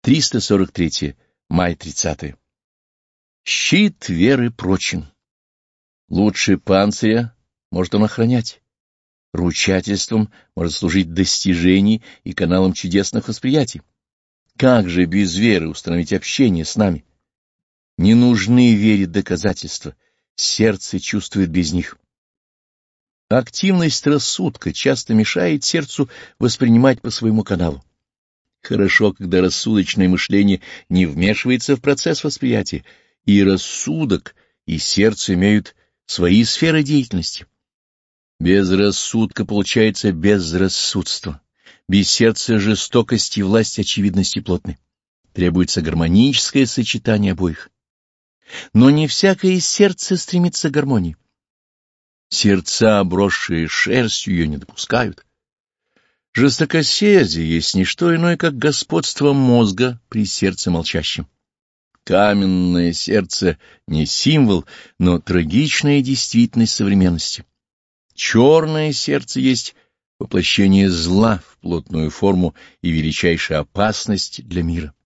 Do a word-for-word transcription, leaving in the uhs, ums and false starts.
триста сорок три. Май тридцатое. Щит веры прочен. Лучше панциря может он охранять. Ручательством может служить достижений и каналом чудесных восприятий. Как же без веры установить общение с нами? Не нужны вере доказательства, сердце чувствует без них. Активность рассудка часто мешает сердцу воспринимать по своему каналу. Хорошо, когда рассудочное мышление не вмешивается в процесс восприятия, и рассудок, и сердце имеют свои сферы деятельности. Без рассудка получается безрассудство, без сердца жестокость и власть очевидности плотны. Требуется гармоническое сочетание обоих. Но не всякое сердце стремится к гармонии. Сердца, обросшие шерстью, ее не допускают. Жестокосердие есть не что иное, как господство мозга при сердце молчащем. Каменное сердце не символ, но трагичная действительность современности. Черное сердце есть воплощение зла в плотную форму и величайшая опасность для мира.